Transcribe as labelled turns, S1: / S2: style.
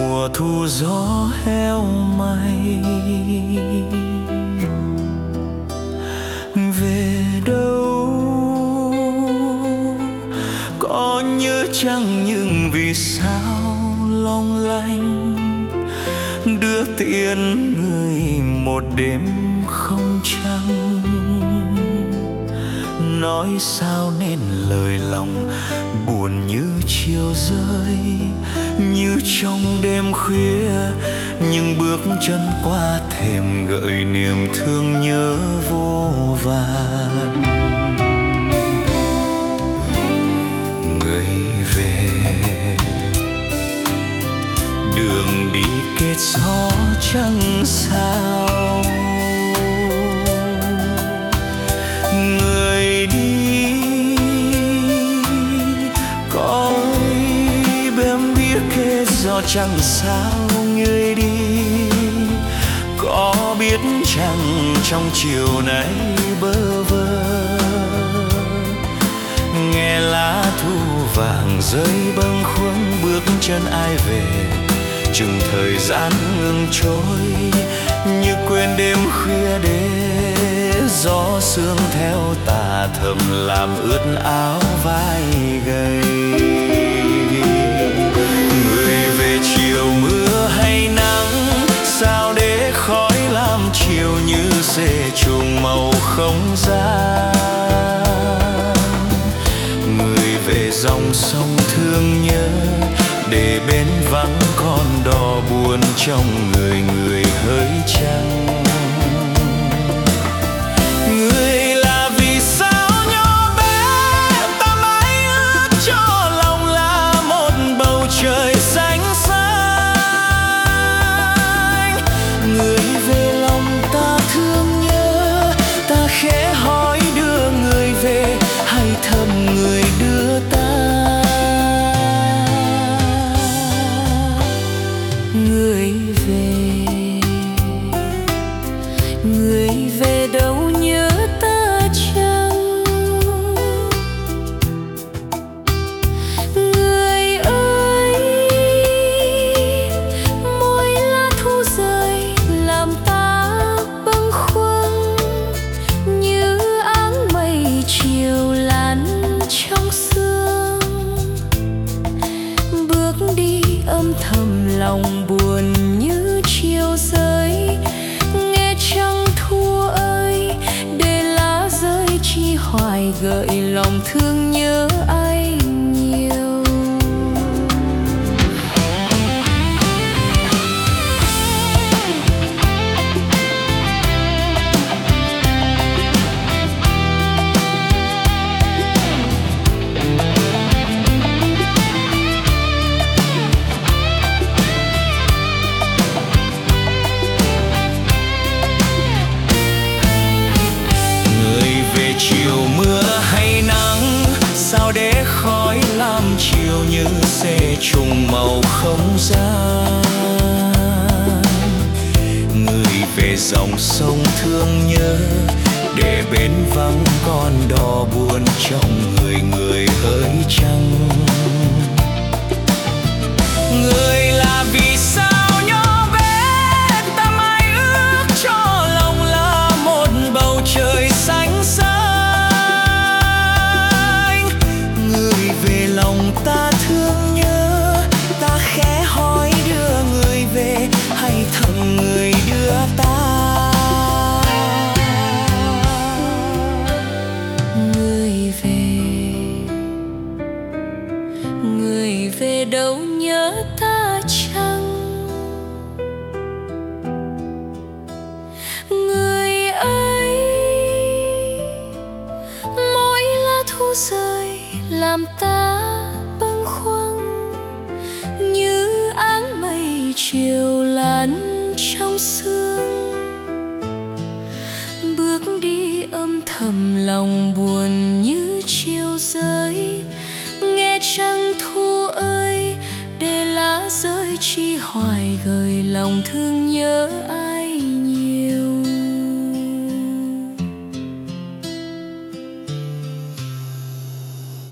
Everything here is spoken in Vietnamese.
S1: mùa thu gió heo may. Về đâu có nhớ chăng những vì sao long lanh đưa tiễn người một đêm không trăng. Nói sao nên lời lòng buồn như chiều rơi, như trong đêm khuya những bước chân qua thềm gợi niềm thương nhớ vô vàn. Người về đường đi kết gió chẳng sao, người đi cõi bém biết kết gió chẳng sao. Người đi có biết chăng trong chiều nay bơ vơ nghe lá thu vàng rơi bâng khuâng bước chân ai về. Chừng thời gian ngừng trôi như quên đêm khuya để gió sương theo tà thầm làm ướt áo vai gầy. Người về chiều mưa hay nắng sao để khói làm chiều như rễ trùng màu không gian. Người về dòng sông thương nhớ để bên vắng con đò buồn trong người người hỡi trăng. Người là vì sao nhỏ bé ta mãi ước cho lòng là một bầu trời xanh xanh. Người về lòng ta thương nhớ ta khẽ hỏi đưa người về hay thầm người đưa ta. Người về đâu nhớ ta chăng? Người ơi môi lá thu rơi làm ta bâng khuâng như áng mây chiều lan trong sương. Bước đi âm thầm lòng buồn như chiều rơi. Nghe trăng thu ơi để lá rơi chi hoài gợi lòng thương nhớ ai nhiều. Chiều mưa hay nắng sao để khói làm chiều như rễ trùng màu không gian. Người về dòng sông thương nhớ để bên vắng con đò buồn trong người người hỡi trăng. Người là vì sao nhỏ bé ta mãi ước cho lòng là một bầu trời xanh xanh. Lòng ta thương nhớ ta khẽ hỏi đưa người về hay thầm người đưa ta. Người về đâu nhớ ta chăng? Người ơi mỗi lá thu rơi làm ta bâng khuâng như áng mây chiều lan trong sương. Bước đi âm thầm lòng buồn như chiều rơi. Nghe trăng thu ơi để lá rơi chi hoài gợi lòng thương nhớ ai.